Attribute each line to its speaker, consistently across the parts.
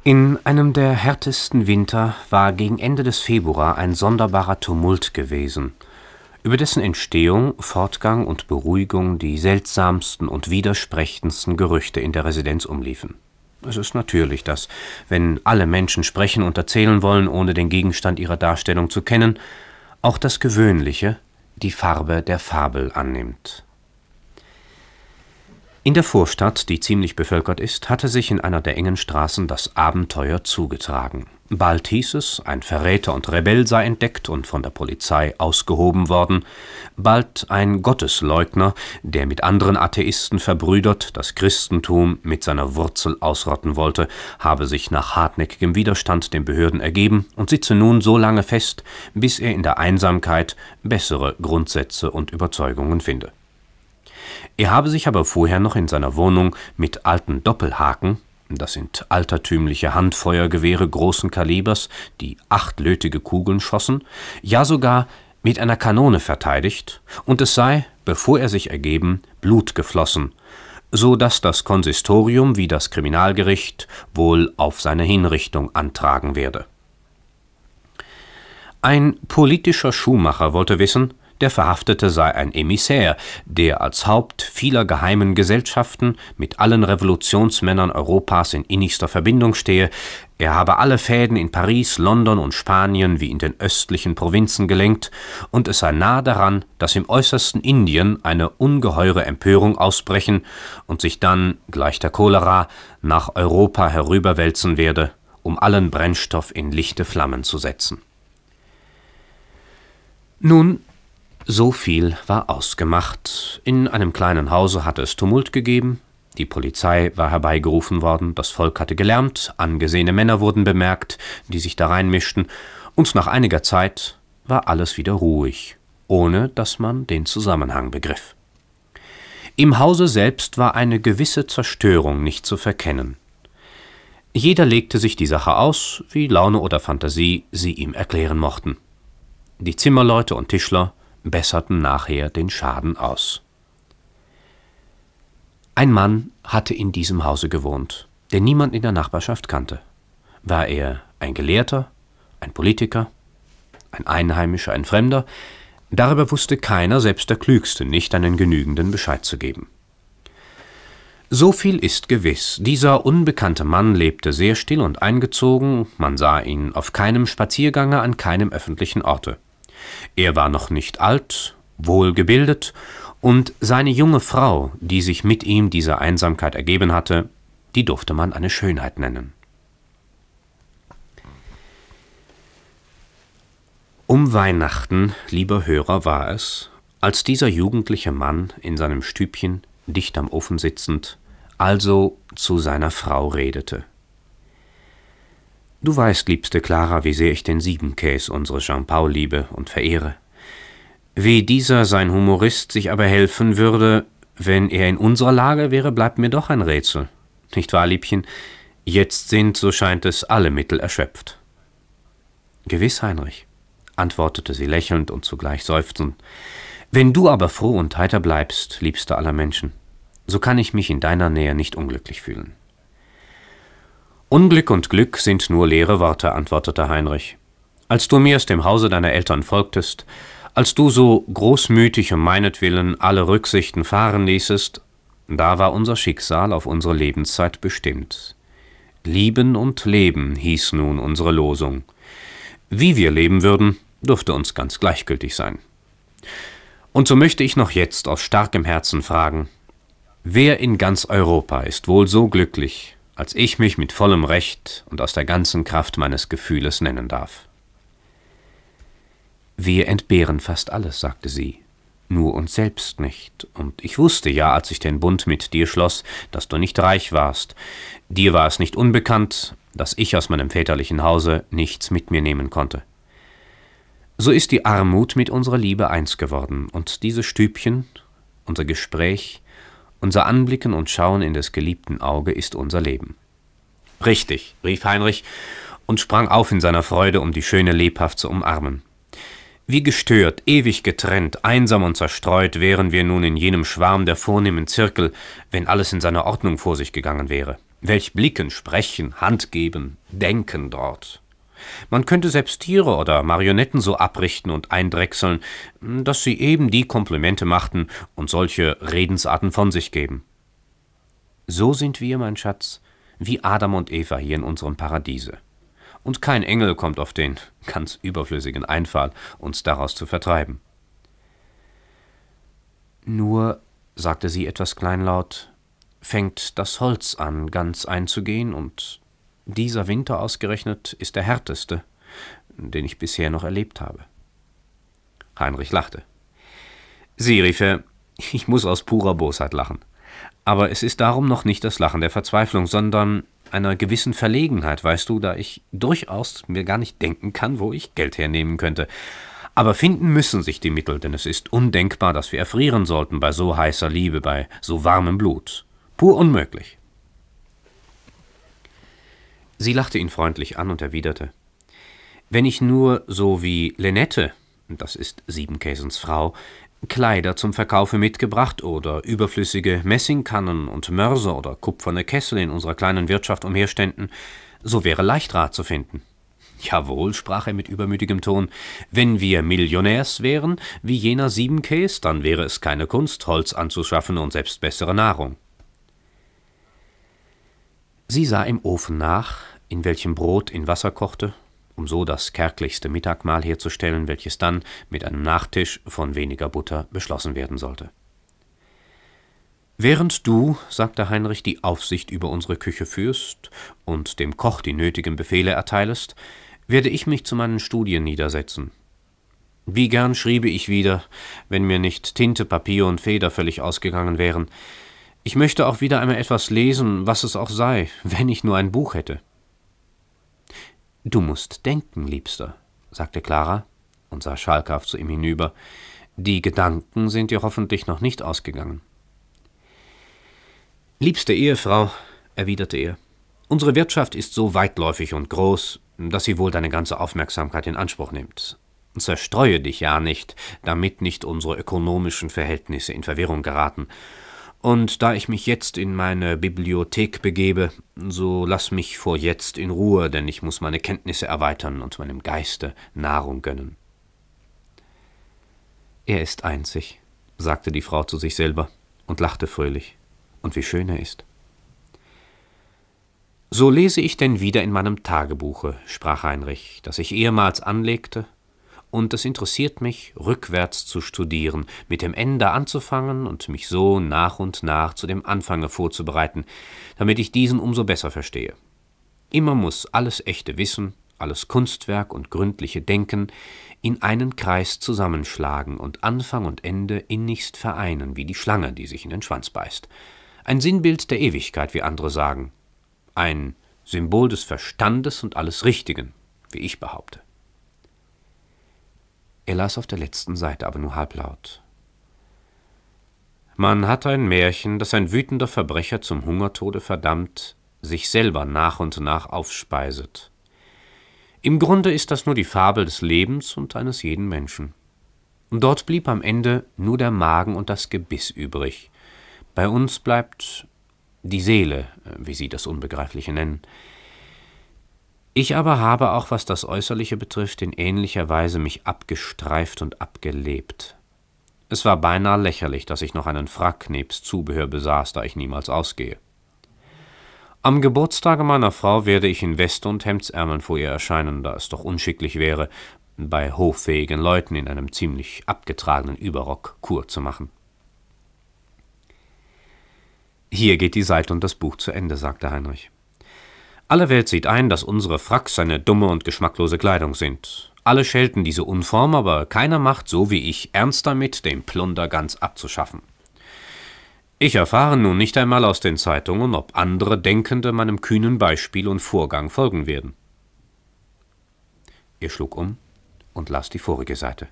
Speaker 1: In einem der härtesten Winter war gegen Ende des Februar ein sonderbarer Tumult gewesen, über dessen Entstehung, Fortgang und Beruhigung die seltsamsten und widersprechendsten Gerüchte in der Residenz umliefen. Es ist natürlich, dass, wenn alle Menschen sprechen und erzählen wollen, ohne den Gegenstand ihrer Darstellung zu kennen, auch das Gewöhnliche die Farbe der Fabel annimmt. In der Vorstadt, die ziemlich bevölkert ist, hatte sich in einer der engen Straßen das Abenteuer zugetragen. Bald hieß es, ein Verräter und Rebell sei entdeckt und von der Polizei ausgehoben worden, bald ein Gottesleugner, der mit anderen Atheisten verbrüdert das Christentum mit seiner Wurzel ausrotten wollte, habe sich nach hartnäckigem Widerstand den Behörden ergeben und sitze nun so lange fest, bis er in der Einsamkeit bessere Grundsätze und Überzeugungen finde. Er habe sich aber vorher noch in seiner Wohnung mit alten Doppelhaken, das sind altertümliche Handfeuergewehre großen Kalibers, die 8-lötige Kugeln schossen, ja sogar mit einer Kanone verteidigt, und es sei, bevor er sich ergeben, Blut geflossen, so dass das Konsistorium wie das Kriminalgericht wohl auf seine Hinrichtung antragen werde. Ein politischer Schuhmacher wollte wissen, der Verhaftete sei ein Emissär, der als Haupt vieler geheimen Gesellschaften mit allen Revolutionsmännern Europas in innigster Verbindung stehe, er habe alle Fäden in Paris, London und Spanien wie in den östlichen Provinzen gelenkt, und es sei nahe daran, dass im äußersten Indien eine ungeheure Empörung ausbrechen und sich dann, gleich der Cholera, nach Europa herüberwälzen werde, um allen Brennstoff in lichte Flammen zu setzen. Nun, so viel war ausgemacht. In einem kleinen Hause hatte es Tumult gegeben, die Polizei war herbeigerufen worden, das Volk hatte gelärmt, angesehene Männer wurden bemerkt, die sich da reinmischten, und nach einiger Zeit war alles wieder ruhig, ohne dass man den Zusammenhang begriff. Im Hause selbst war eine gewisse Zerstörung nicht zu verkennen. Jeder legte sich die Sache aus, wie Laune oder Fantasie sie ihm erklären mochten. Die Zimmerleute und Tischler besserten nachher den Schaden aus. Ein Mann hatte in diesem Hause gewohnt, den niemand in der Nachbarschaft kannte. War er ein Gelehrter, ein Politiker, ein Einheimischer, ein Fremder? Darüber wusste keiner, selbst der Klügste, nicht einen genügenden Bescheid zu geben. So viel ist gewiss, dieser unbekannte Mann lebte sehr still und eingezogen, man sah ihn auf keinem Spaziergange an keinem öffentlichen Orte. Er war noch nicht alt, wohlgebildet, und seine junge Frau, die sich mit ihm dieser Einsamkeit ergeben hatte, die durfte man eine Schönheit nennen. Um Weihnachten, lieber Hörer, war es, als dieser jugendliche Mann in seinem Stübchen, dicht am Ofen sitzend, also zu seiner Frau redete. Du weißt, liebste Clara, wie sehr ich den Siebenkäs, unsere Jean-Paul, liebe und verehre. Wie dieser, sein Humorist, sich aber helfen würde, wenn er in unserer Lage wäre, bleibt mir doch ein Rätsel. Nicht wahr, Liebchen? Jetzt sind, so scheint es, alle Mittel erschöpft. Gewiss, Heinrich, antwortete sie lächelnd und zugleich seufzend. Wenn du aber froh und heiter bleibst, liebster aller Menschen, so kann ich mich in deiner Nähe nicht unglücklich fühlen. Unglück und Glück sind nur leere Worte, antwortete Heinrich. Als du mir aus dem Hause deiner Eltern folgtest, als du so großmütig um meinetwillen alle Rücksichten fahren ließest, da war unser Schicksal auf unsere Lebenszeit bestimmt. Lieben und leben hieß nun unsere Losung. Wie wir leben würden, durfte uns ganz gleichgültig sein. Und so möchte ich noch jetzt aus starkem Herzen fragen, wer in ganz Europa ist wohl so glücklich, als ich mich mit vollem Recht und aus der ganzen Kraft meines Gefühles nennen darf? Wir entbehren fast alles, sagte sie, nur uns selbst nicht. Und ich wusste ja, als ich den Bund mit dir schloss, dass du nicht reich warst. Dir war es nicht unbekannt, dass ich aus meinem väterlichen Hause nichts mit mir nehmen konnte. So ist die Armut mit unserer Liebe eins geworden, und dieses Stübchen, unser Gespräch, unser Anblicken und Schauen in des geliebten Auge ist unser Leben. Richtig, rief Heinrich und sprang auf in seiner Freude, um die Schöne lebhaft zu umarmen. Wie gestört, ewig getrennt, einsam und zerstreut wären wir nun in jenem Schwarm der vornehmen Zirkel, wenn alles in seiner Ordnung vor sich gegangen wäre. Welch Blicken, Sprechen, Hand geben, Denken dort! Man könnte selbst Tiere oder Marionetten so abrichten und eindrechseln, dass sie eben die Komplimente machten und solche Redensarten von sich geben. So sind wir, mein Schatz, wie Adam und Eva hier in unserem Paradiese. Und kein Engel kommt auf den ganz überflüssigen Einfall, uns daraus zu vertreiben. Nur, sagte sie etwas kleinlaut, fängt das Holz an, ganz einzugehen, und dieser Winter ausgerechnet ist der härteste, den ich bisher noch erlebt habe. Heinrich lachte. Sie, rief er, ich muss aus purer Bosheit lachen. Aber es ist darum noch nicht das Lachen der Verzweiflung, sondern einer gewissen Verlegenheit, weißt du, da ich durchaus mir gar nicht denken kann, wo ich Geld hernehmen könnte. Aber finden müssen sich die Mittel, denn es ist undenkbar, dass wir erfrieren sollten bei so heißer Liebe, bei so warmem Blut. Pur unmöglich. Sie lachte ihn freundlich an und erwiderte, wenn ich nur so wie Lenette, das ist Siebenkäsens Frau, Kleider zum Verkaufe mitgebracht oder überflüssige Messingkannen und Mörser oder kupferne Kessel in unserer kleinen Wirtschaft umherständen, so wäre leicht Rat zu finden. Jawohl, sprach er mit übermütigem Ton, wenn wir Millionärs wären, wie jener Siebenkäs, dann wäre es keine Kunst, Holz anzuschaffen und selbst bessere Nahrung. Sie sah im Ofen nach, in welchem Brot in Wasser kochte, um so das kärglichste Mittagmahl herzustellen, welches dann mit einem Nachtisch von weniger Butter beschlossen werden sollte. »Während du«, sagte Heinrich, »die Aufsicht über unsere Küche führst und dem Koch die nötigen Befehle erteilest, werde ich mich zu meinen Studien niedersetzen. Wie gern schriebe ich wieder, wenn mir nicht Tinte, Papier und Feder völlig ausgegangen wären. Ich möchte auch wieder einmal etwas lesen, was es auch sei, wenn ich nur ein Buch hätte.« »Du musst denken, Liebster«, sagte Clara und sah schalkhaft zu ihm hinüber. »Die Gedanken sind dir hoffentlich noch nicht ausgegangen.« »Liebste Ehefrau«, erwiderte er, »unsere Wirtschaft ist so weitläufig und groß, dass sie wohl deine ganze Aufmerksamkeit in Anspruch nimmt. Zerstreue dich ja nicht, damit nicht unsere ökonomischen Verhältnisse in Verwirrung geraten. Und da ich mich jetzt in meine Bibliothek begebe, so lass mich vorjetzt in Ruhe, denn ich muss meine Kenntnisse erweitern und meinem Geiste Nahrung gönnen.« »Er ist einzig«, sagte die Frau zu sich selber und lachte fröhlich. »Und wie schön er ist.« »So lese ich denn wieder in meinem Tagebuche«, sprach Heinrich, »das ich ehemals anlegte, und es interessiert mich, rückwärts zu studieren, mit dem Ende anzufangen und mich so nach und nach zu dem Anfange vorzubereiten, damit ich diesen umso besser verstehe. Immer muss alles echte Wissen, alles Kunstwerk und gründliche Denken in einen Kreis zusammenschlagen und Anfang und Ende innigst vereinen, wie die Schlange, die sich in den Schwanz beißt. Ein Sinnbild der Ewigkeit, wie andere sagen. Ein Symbol des Verstandes und alles Richtigen, wie ich behaupte.« Er las auf der letzten Seite, aber nur halblaut. »Man hat ein Märchen, das ein wütender Verbrecher zum Hungertode verdammt, sich selber nach und nach aufspeiset. Im Grunde ist das nur die Fabel des Lebens und eines jeden Menschen. Dort blieb am Ende nur der Magen und das Gebiss übrig. Bei uns bleibt die Seele, wie Sie das Unbegreifliche nennen. Ich aber habe auch, was das Äußerliche betrifft, in ähnlicher Weise mich abgestreift und abgelebt. Es war beinahe lächerlich, dass ich noch einen Frack nebst Zubehör besaß, da ich niemals ausgehe. Am Geburtstage meiner Frau werde ich in Weste und Hemdsärmeln vor ihr erscheinen, da es doch unschicklich wäre, bei hoffähigen Leuten in einem ziemlich abgetragenen Überrock Kur zu machen.« »Hier geht die Seite und das Buch zu Ende«, sagte Heinrich. »Alle Welt sieht ein, dass unsere Fracks eine dumme und geschmacklose Kleidung sind. Alle schelten diese Unform, aber keiner macht, so wie ich, ernst damit, den Plunder ganz abzuschaffen. Ich erfahre nun nicht einmal aus den Zeitungen, ob andere Denkende meinem kühnen Beispiel und Vorgang folgen werden.« Er schlug um und las die vorige Seite.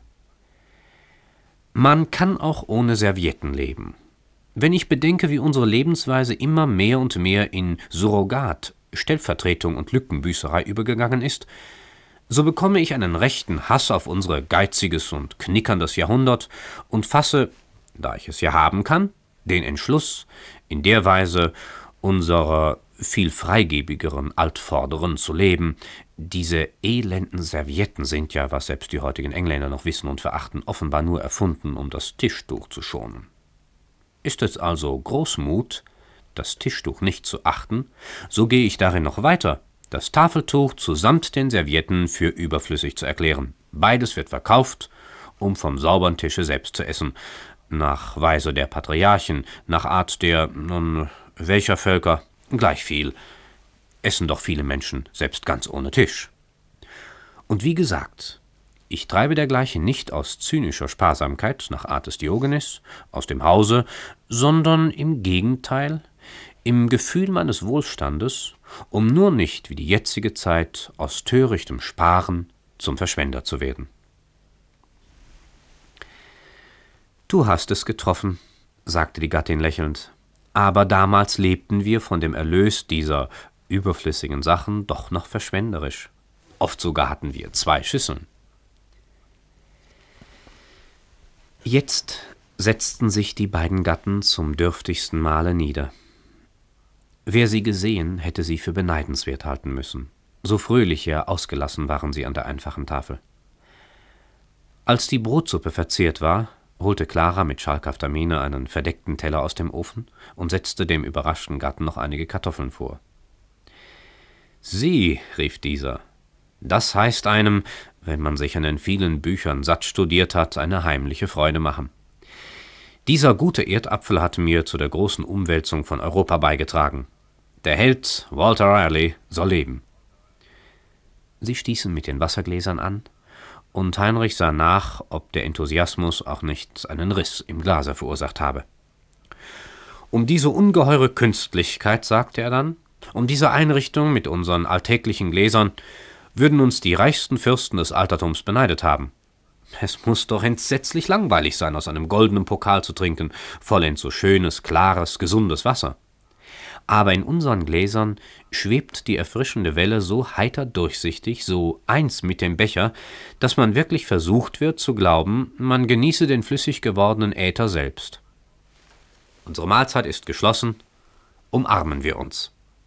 Speaker 1: »Man kann auch ohne Servietten leben. Wenn ich bedenke, wie unsere Lebensweise immer mehr und mehr in Surrogat, Stellvertretung und Lückenbüßerei übergegangen ist, so bekomme ich einen rechten Hass auf unser geiziges und knickerndes Jahrhundert und fasse, da ich es ja haben kann, den Entschluss, in der Weise unserer viel freigebigeren, altvorderen zu leben. Diese elenden Servietten sind ja, was selbst die heutigen Engländer noch wissen und verachten, offenbar nur erfunden, um das Tischtuch zu schonen. Ist es also Großmut, das Tischtuch nicht zu achten, so gehe ich darin noch weiter, das Tafeltuch zusamt den Servietten für überflüssig zu erklären. Beides wird verkauft, um vom sauberen Tische selbst zu essen, nach Weise der Patriarchen, nach Art der, welcher Völker, gleich viel, essen doch viele Menschen, selbst ganz ohne Tisch. Und wie gesagt, ich treibe dergleichen nicht aus zynischer Sparsamkeit, nach Art des Diogenes, aus dem Hause, sondern im Gegenteil, im Gefühl meines Wohlstandes, um nur nicht, wie die jetzige Zeit, aus törichtem Sparen zum Verschwender zu werden. »Du hast es getroffen«, sagte die Gattin lächelnd, »aber damals lebten wir von dem Erlös dieser überflüssigen Sachen doch noch verschwenderisch. Oft sogar hatten wir 2 Schüsseln.« Jetzt setzten sich die beiden Gatten zum dürftigsten Male nieder. Wer sie gesehen, hätte sie für beneidenswert halten müssen. So fröhlich, ja ausgelassen waren sie an der einfachen Tafel. Als die Brotsuppe verzehrt war, holte Clara mit schalkhafter Miene einen verdeckten Teller aus dem Ofen und setzte dem überraschten Gatten noch einige Kartoffeln vor. »Sieh«, rief dieser, »das heißt einem, wenn man sich an den vielen Büchern satt studiert hat, eine heimliche Freude machen. Dieser gute Erdapfel hat mir zu der großen Umwälzung von Europa beigetragen. Der Held Walter Raleigh soll leben.« Sie stießen mit den Wassergläsern an, und Heinrich sah nach, ob der Enthusiasmus auch nicht einen Riss im Glase verursacht habe. »Um diese ungeheure Künstlichkeit«, sagte er dann, »um diese Einrichtung mit unseren alltäglichen Gläsern, würden uns die reichsten Fürsten des Altertums beneidet haben. Es muß doch entsetzlich langweilig sein, aus einem goldenen Pokal zu trinken, vollends so schönes, klares, gesundes Wasser. Aber in unseren Gläsern schwebt die erfrischende Welle so heiter durchsichtig, so eins mit dem Becher, dass man wirklich versucht wird zu glauben, man genieße den flüssig gewordenen Äther selbst. Unsere Mahlzeit ist geschlossen, umarmen wir uns.«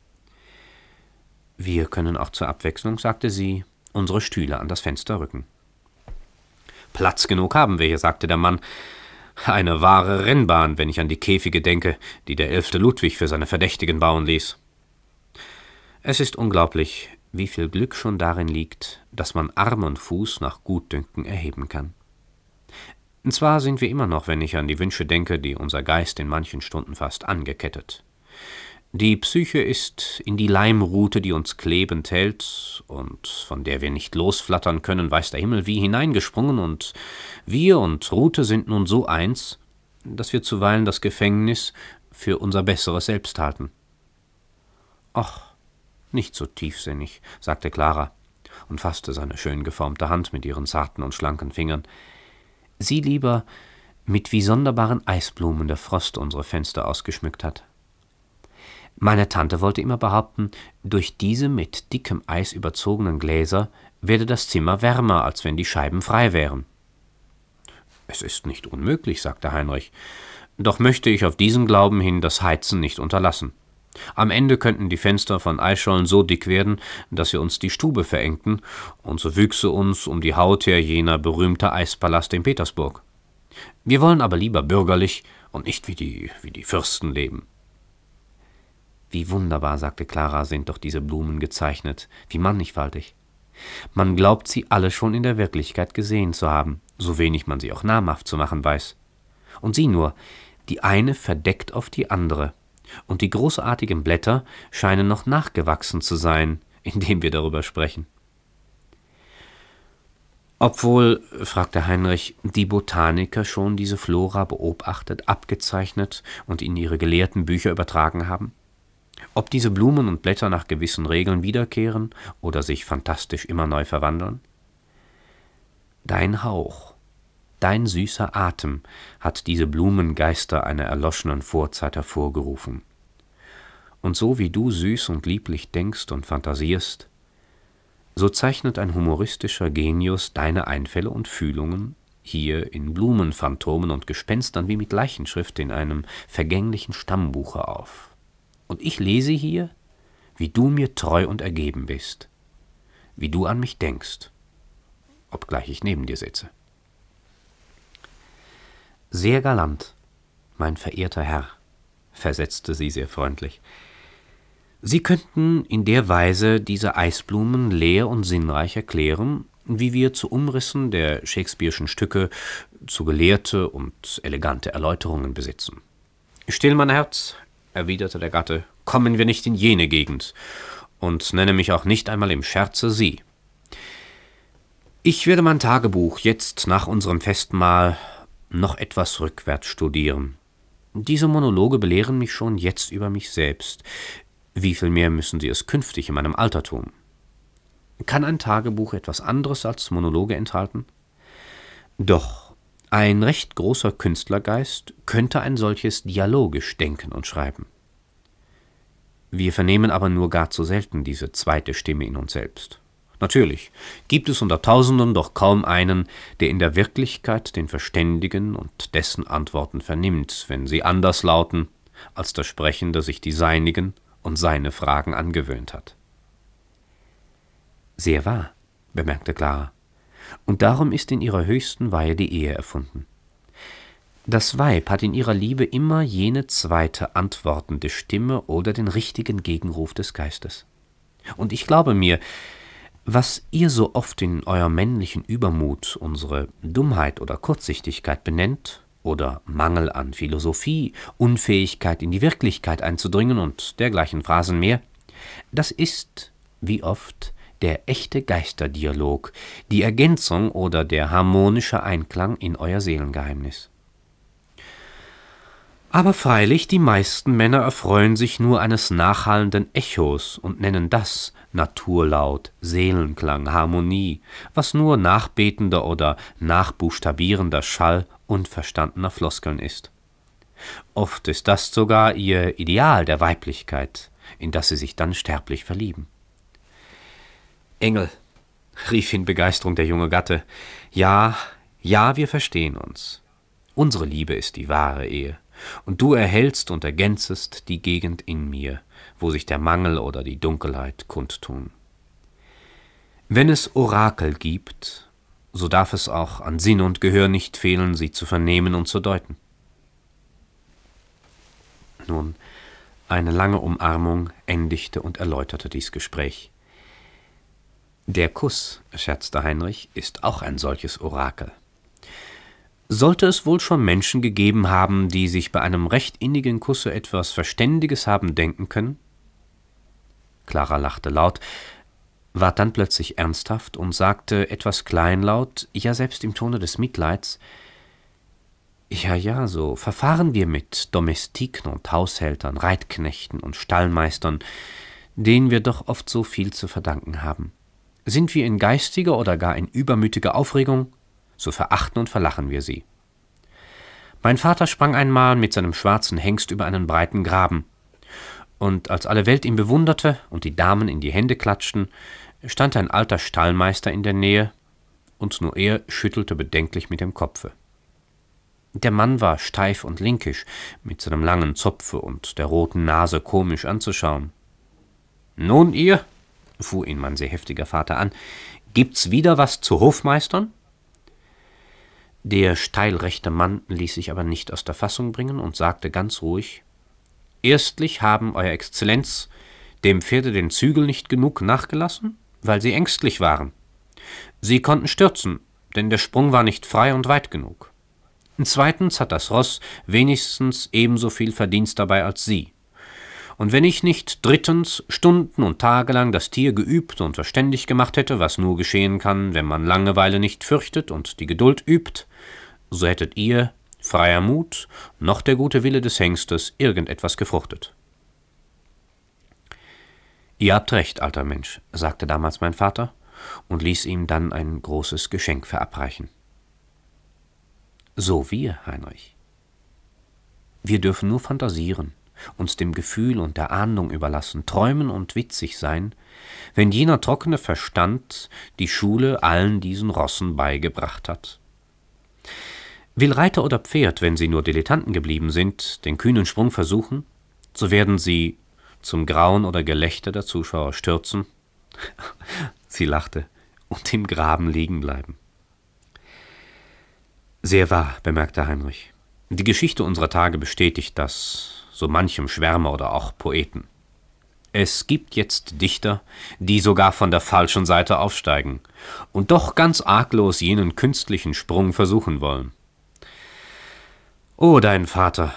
Speaker 1: »Wir können auch zur Abwechslung«, sagte sie, »unsere Stühle an das Fenster rücken.« »Platz genug haben wir hier«, sagte der Mann, »eine wahre Rennbahn, wenn ich an die Käfige denke, die der 11. Ludwig für seine Verdächtigen bauen ließ.« Es ist unglaublich, wie viel Glück schon darin liegt, dass man Arm und Fuß nach Gutdünken erheben kann. Zwar sind wir immer noch, wenn ich an die Wünsche denke, die unser Geist in manchen Stunden fasst, angekettet. Die Psyche ist in die Leimrute, die uns klebend hält und von der wir nicht losflattern können, weiß der Himmel wie hineingesprungen, und wir und Rute sind nun so eins, dass wir zuweilen das Gefängnis für unser besseres Selbst halten. »Ach, nicht so tiefsinnig«, sagte Clara und fasste seine schön geformte Hand mit ihren zarten und schlanken Fingern. »Sieh lieber, mit wie sonderbaren Eisblumen der Frost unsere Fenster ausgeschmückt hat. Meine Tante wollte immer behaupten, durch diese mit dickem Eis überzogenen Gläser werde das Zimmer wärmer, als wenn die Scheiben frei wären.« »Es ist nicht unmöglich«, sagte Heinrich, »doch möchte ich auf diesen Glauben hin das Heizen nicht unterlassen. Am Ende könnten die Fenster von Eisschollen so dick werden, dass sie uns die Stube verengten, und so wüchse uns um die Haut her jener berühmte Eispalast in Petersburg. Wir wollen aber lieber bürgerlich und nicht wie die Fürsten leben.« »Wie wunderbar«, sagte Clara, »sind doch diese Blumen gezeichnet, wie mannigfaltig. Man glaubt, sie alle schon in der Wirklichkeit gesehen zu haben, so wenig man sie auch namhaft zu machen weiß. Und sieh nur, die eine verdeckt auf die andere, und die großartigen Blätter scheinen noch nachgewachsen zu sein, indem wir darüber sprechen.« »Obwohl«, fragte Heinrich, »die Botaniker schon diese Flora beobachtet, abgezeichnet und in ihre gelehrten Bücher übertragen haben? Ob diese Blumen und Blätter nach gewissen Regeln wiederkehren oder sich fantastisch immer neu verwandeln? Dein Hauch, dein süßer Atem hat diese Blumengeister einer erloschenen Vorzeit hervorgerufen. Und so wie du süß und lieblich denkst und fantasierst, so zeichnet ein humoristischer Genius deine Einfälle und Fühlungen hier in Blumenphantomen und Gespenstern wie mit Leichenschrift in einem vergänglichen Stammbuche auf. Und ich lese hier wie du mir treu und ergeben bist, wie du an mich denkst, obgleich ich neben dir sitze. Sehr galant, mein verehrter Herr, versetzte sie sehr freundlich. Sie könnten in der Weise diese Eisblumen leer und sinnreich erklären, wie wir zu Umrissen der Shakespeare'schen Stücke zu gelehrte und elegante Erläuterungen besitzen. »Still, mein Herz«, erwiderte der Gatte, »kommen wir nicht in jene Gegend, und nenne mich auch nicht einmal im Scherze Sie. Ich werde mein Tagebuch jetzt nach unserem Festmahl noch etwas rückwärts studieren. Diese Monologe belehren mich schon jetzt über mich selbst. Wie viel mehr müssen sie es künftig in meinem Alter tun? Kann ein Tagebuch etwas anderes als Monologe enthalten? Doch ein recht großer Künstlergeist könnte ein solches dialogisch denken und schreiben. Wir vernehmen aber nur gar zu selten diese zweite Stimme in uns selbst. Natürlich gibt es unter Tausenden doch kaum einen, der in der Wirklichkeit den Verständigen und dessen Antworten vernimmt, wenn sie anders lauten, als der Sprechende sich die seinigen und seine Fragen angewöhnt hat. Sehr wahr, bemerkte Clara, und darum ist in ihrer höchsten Weihe die Ehe erfunden. Das Weib hat in ihrer Liebe immer jene zweite antwortende Stimme oder den richtigen Gegenruf des Geistes. Und ich glaube mir, was ihr so oft in eurem männlichen Übermut unsere Dummheit oder Kurzsichtigkeit benennt, oder Mangel an Philosophie, Unfähigkeit in die Wirklichkeit einzudringen und dergleichen Phrasen mehr, das ist, wie oft, der echte Geisterdialog, die Ergänzung oder der harmonische Einklang in euer Seelengeheimnis. Aber freilich, die meisten Männer erfreuen sich nur eines nachhallenden Echos und nennen das Naturlaut, Seelenklang, Harmonie, was nur nachbetender oder nachbuchstabierender Schall unverstandener Floskeln ist. Oft ist das sogar ihr Ideal der Weiblichkeit, in das sie sich dann sterblich verlieben. »Engel«, rief in Begeisterung der junge Gatte, »ja, wir verstehen uns. Unsere Liebe ist die wahre Ehe. Und du erhältst und ergänzest die Gegend in mir, wo sich der Mangel oder die Dunkelheit kundtun. Wenn es Orakel gibt, so darf es auch an Sinn und Gehör nicht fehlen, sie zu vernehmen und zu deuten.« Nun, eine lange Umarmung endigte und erläuterte dies Gespräch. »Der Kuss«, scherzte Heinrich, »ist auch ein solches Orakel. Sollte es wohl schon Menschen gegeben haben, die sich bei einem recht innigen Kusse etwas Verständiges haben denken können?« Clara lachte laut, ward dann plötzlich ernsthaft und sagte etwas kleinlaut, ja selbst im Tone des Mitleids, »Ja, so verfahren wir mit Domestiken und Haushältern, Reitknechten und Stallmeistern, denen wir doch oft so viel zu verdanken haben. Sind wir in geistiger oder gar in übermütiger Aufregung, so verachten und verlachen wir sie. Mein Vater sprang einmal mit seinem schwarzen Hengst über einen breiten Graben, und als alle Welt ihn bewunderte und die Damen in die Hände klatschten, stand ein alter Stallmeister in der Nähe, und nur er schüttelte bedenklich mit dem Kopfe. Der Mann war steif und linkisch, mit seinem langen Zopfe und der roten Nase komisch anzuschauen. »Nun ihr«, fuhr ihn mein sehr heftiger Vater an, »gibt's wieder was zu Hofmeistern?« Der steilrechte Mann ließ sich aber nicht aus der Fassung bringen und sagte ganz ruhig, »Erstlich haben Euer Exzellenz dem Pferde den Zügel nicht genug nachgelassen, weil sie ängstlich waren. Sie konnten stürzen, denn der Sprung war nicht frei und weit genug. Zweitens hat das Ross wenigstens ebenso viel Verdienst dabei als Sie. Und wenn ich nicht drittens Stunden und Tage lang das Tier geübt und verständig gemacht hätte, was nur geschehen kann, wenn man Langeweile nicht fürchtet und die Geduld übt, so hättet ihr, freier Mut, noch der gute Wille des Hengstes irgendetwas gefruchtet.« »Ihr habt recht, alter Mensch«, sagte damals mein Vater und ließ ihm dann ein großes Geschenk verabreichen. So wir, Heinrich. Wir dürfen nur phantasieren, uns dem Gefühl und der Ahndung überlassen, träumen und witzig sein, wenn jener trockene Verstand die Schule allen diesen Rossen beigebracht hat. Will Reiter oder Pferd, wenn sie nur Dilettanten geblieben sind, den kühnen Sprung versuchen, so werden sie zum Grauen oder Gelächter der Zuschauer stürzen, sie lachte, und im Graben liegen bleiben. Sehr wahr, bemerkte Heinrich. Die Geschichte unserer Tage bestätigt das, so manchem Schwärmer oder auch Poeten. Es gibt jetzt Dichter, die sogar von der falschen Seite aufsteigen und doch ganz arglos jenen künstlichen Sprung versuchen wollen. Oh, dein Vater!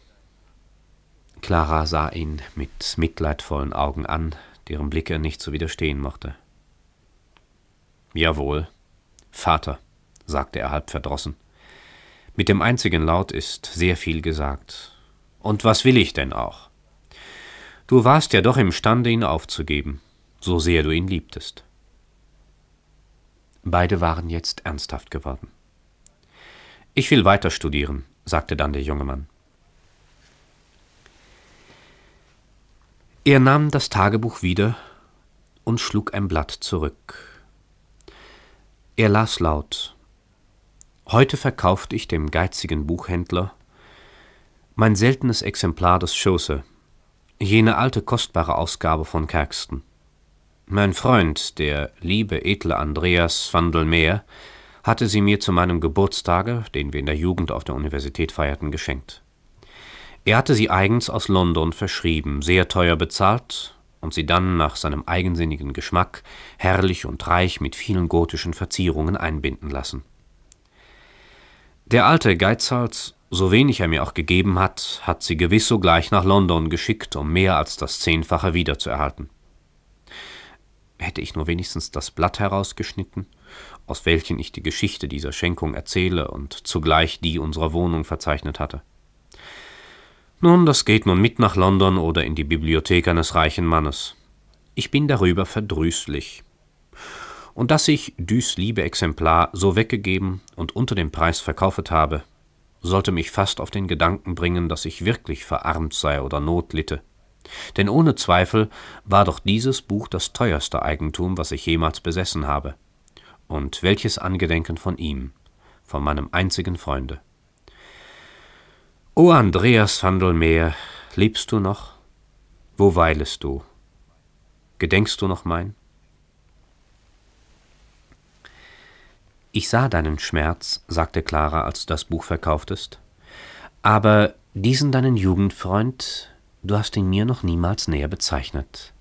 Speaker 1: Clara sah ihn mit mitleidvollen Augen an, deren Blick er nicht zu widerstehen mochte. »Jawohl, Vater«, sagte er halb verdrossen. »Mit dem einzigen Laut ist sehr viel gesagt. Und was will ich denn auch? Du warst ja doch imstande, ihn aufzugeben, so sehr du ihn liebtest.« Beide waren jetzt ernsthaft geworden. »Ich will weiter studieren«, sagte dann der junge Mann. Er nahm das Tagebuch wieder und schlug ein Blatt zurück. Er las laut. »Heute verkaufte ich dem geizigen Buchhändler mein seltenes Exemplar des Chaucer, jene alte kostbare Ausgabe von Caxton. Mein Freund, der liebe edle Andreas van der Meer, hatte sie mir zu meinem Geburtstage, den wir in der Jugend auf der Universität feierten, geschenkt. Er hatte sie eigens aus London verschrieben, sehr teuer bezahlt und sie dann nach seinem eigensinnigen Geschmack herrlich und reich mit vielen gotischen Verzierungen einbinden lassen. Der alte Geizhals, so wenig er mir auch gegeben hat, hat sie gewiss sogleich nach London geschickt, um mehr als das 10-fache wiederzuerhalten. Hätte ich nur wenigstens das Blatt herausgeschnitten, aus welchem ich die Geschichte dieser Schenkung erzähle und zugleich die unserer Wohnung verzeichnet hatte. Nun, das geht nun mit nach London oder in die Bibliothek eines reichen Mannes. Ich bin darüber verdrüßlich. Und dass ich düs liebe Exemplar so weggegeben und unter dem Preis verkaufet habe, sollte mich fast auf den Gedanken bringen, dass ich wirklich verarmt sei oder Not litte. Denn ohne Zweifel war doch dieses Buch das teuerste Eigentum, was ich jemals besessen habe. Und welches Angedenken von ihm, von meinem einzigen Freunde. O Andreas van der Meer, lebst du noch? Wo weilest du? Gedenkst du noch mein? »Ich sah deinen Schmerz«, sagte Clara, als du das Buch verkauftest, »aber diesen deinen Jugendfreund, du hast ihn mir noch niemals näher bezeichnet.«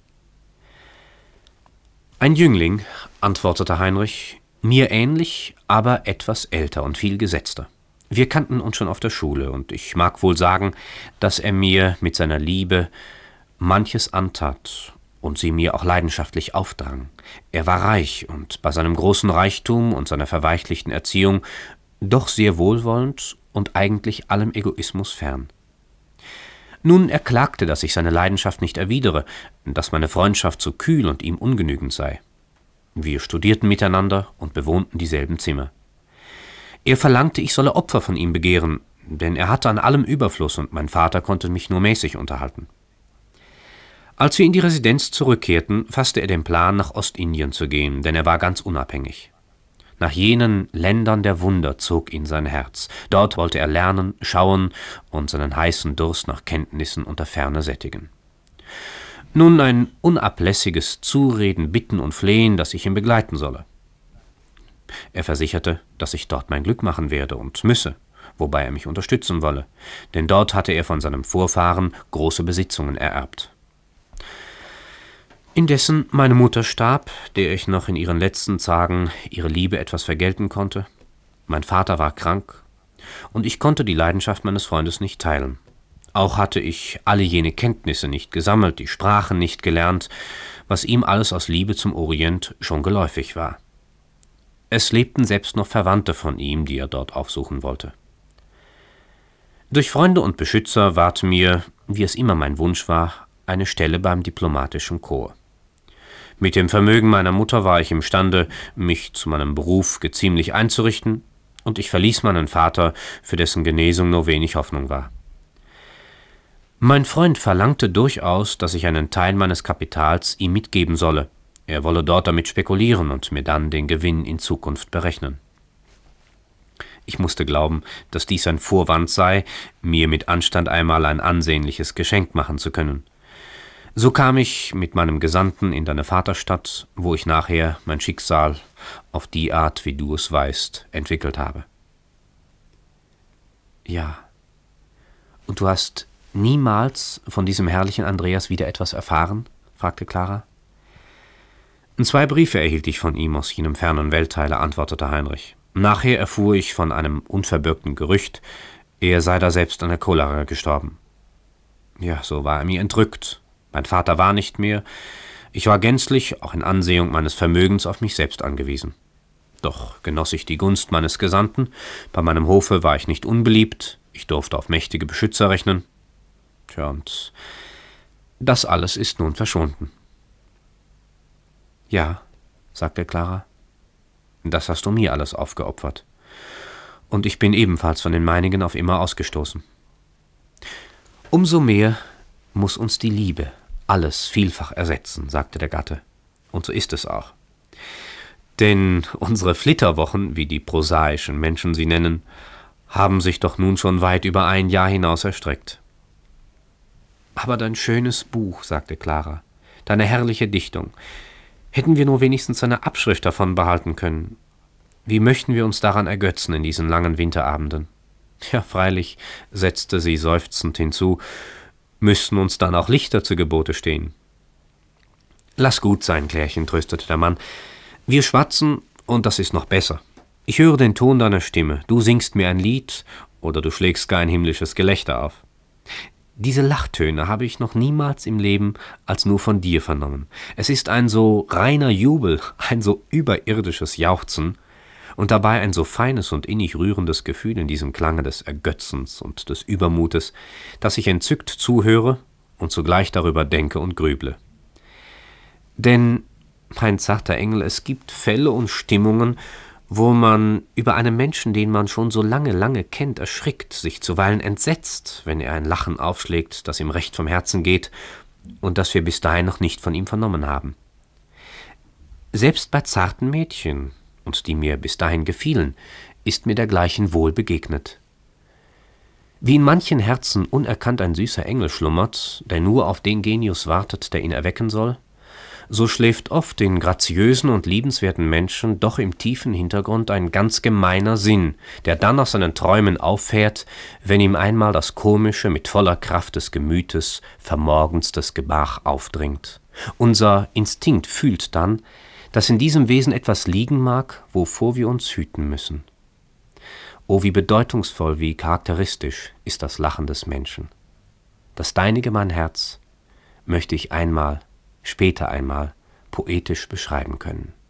Speaker 1: »Ein Jüngling«, antwortete Heinrich, »mir ähnlich, aber etwas älter und viel gesetzter. Wir kannten uns schon auf der Schule, und ich mag wohl sagen, dass er mir mit seiner Liebe manches antat und sie mir auch leidenschaftlich aufdrang. Er war reich und bei seinem großen Reichtum und seiner verweichlichten Erziehung doch sehr wohlwollend und eigentlich allem Egoismus fern. Nun, er klagte, dass ich seine Leidenschaft nicht erwidere, dass meine Freundschaft zu kühl und ihm ungenügend sei. Wir studierten miteinander und bewohnten dieselben Zimmer. Er verlangte, ich solle Opfer von ihm begehren, denn er hatte an allem Überfluss und mein Vater konnte mich nur mäßig unterhalten. Als wir in die Residenz zurückkehrten, fasste er den Plan, nach Ostindien zu gehen, denn er war ganz unabhängig. Nach jenen Ländern der Wunder zog ihn sein Herz. Dort wollte er lernen, schauen und seinen heißen Durst nach Kenntnissen und der Ferne sättigen. Nun ein unablässiges Zureden, Bitten und Flehen, dass ich ihn begleiten solle. Er versicherte, dass ich dort mein Glück machen werde und müsse, wobei er mich unterstützen wolle, denn dort hatte er von seinem Vorfahren große Besitzungen ererbt. Indessen meine Mutter starb, der ich noch in ihren letzten Tagen ihre Liebe etwas vergelten konnte. Mein Vater war krank, und ich konnte die Leidenschaft meines Freundes nicht teilen. Auch hatte ich alle jene Kenntnisse nicht gesammelt, die Sprachen nicht gelernt, was ihm alles aus Liebe zum Orient schon geläufig war. Es lebten selbst noch Verwandte von ihm, die er dort aufsuchen wollte. Durch Freunde und Beschützer ward mir, wie es immer mein Wunsch war, eine Stelle beim diplomatischen Korps. Mit dem Vermögen meiner Mutter war ich imstande, mich zu meinem Beruf geziemlich einzurichten, und ich verließ meinen Vater, für dessen Genesung nur wenig Hoffnung war. Mein Freund verlangte durchaus, dass ich einen Teil meines Kapitals ihm mitgeben solle. Er wolle dort damit spekulieren und mir dann den Gewinn in Zukunft berechnen. Ich musste glauben, dass dies ein Vorwand sei, mir mit Anstand einmal ein ansehnliches Geschenk machen zu können. So kam ich mit meinem Gesandten in deine Vaterstadt, wo ich nachher mein Schicksal auf die Art, wie du es weißt, entwickelt habe. Ja. Und du hast niemals von diesem herrlichen Andreas wieder etwas erfahren? Fragte Clara. 2 Briefe erhielt ich von ihm aus jenem fernen Weltteile, antwortete Heinrich. Nachher erfuhr ich von einem unverbürgten Gerücht, er sei da selbst an der Cholera gestorben. Ja, so war er mir entrückt. Mein Vater war nicht mehr. Ich war gänzlich, auch in Ansehung meines Vermögens, auf mich selbst angewiesen. Doch genoss ich die Gunst meines Gesandten. Bei meinem Hofe war ich nicht unbeliebt. Ich durfte auf mächtige Beschützer rechnen. Tja, und das alles ist nun verschwunden. Ja, sagte Clara, das hast du mir alles aufgeopfert. Und ich bin ebenfalls von den meinigen auf immer ausgestoßen. Umso mehr muss uns die Liebe alles vielfach ersetzen, sagte der Gatte. Und so ist es auch. Denn unsere Flitterwochen, wie die prosaischen Menschen sie nennen, haben sich doch nun schon weit über 1 Jahr hinaus erstreckt. Aber dein schönes Buch, sagte Clara, deine herrliche Dichtung, hätten wir nur wenigstens eine Abschrift davon behalten können. Wie möchten wir uns daran ergötzen in diesen langen Winterabenden? Ja, freilich, setzte sie seufzend hinzu, müssten uns dann auch Lichter zu Gebote stehen. Lass gut sein, Klärchen, tröstete der Mann. Wir schwatzen, und das ist noch besser. Ich höre den Ton deiner Stimme, du singst mir ein Lied, oder du schlägst gar ein himmlisches Gelächter auf. Diese Lachtöne habe ich noch niemals im Leben als nur von dir vernommen. Es ist ein so reiner Jubel, ein so überirdisches Jauchzen und dabei ein so feines und innig rührendes Gefühl in diesem Klange des Ergötzens und des Übermutes, dass ich entzückt zuhöre und zugleich darüber denke und grüble. Denn, mein zarter Engel, es gibt Fälle und Stimmungen, wo man über einen Menschen, den man schon so lange kennt, erschrickt, sich zuweilen entsetzt, wenn er ein Lachen aufschlägt, das ihm recht vom Herzen geht und das wir bis dahin noch nicht von ihm vernommen haben. Selbst bei zarten Mädchen, und die mir bis dahin gefielen, ist mir dergleichen wohl begegnet. Wie in manchen Herzen unerkannt ein süßer Engel schlummert, der nur auf den Genius wartet, der ihn erwecken soll, so schläft oft in graziösen und liebenswerten Menschen doch im tiefen Hintergrund ein ganz gemeiner Sinn, der dann aus seinen Träumen auffährt, wenn ihm einmal das Komische mit voller Kraft des Gemütes vermorgenstes Gemach aufdringt. Unser Instinkt fühlt dann, dass in diesem Wesen etwas liegen mag, wovor wir uns hüten müssen. O, wie bedeutungsvoll, wie charakteristisch ist das Lachen des Menschen. Das deinige, mein Herz, möchte ich später einmal, poetisch beschreiben können.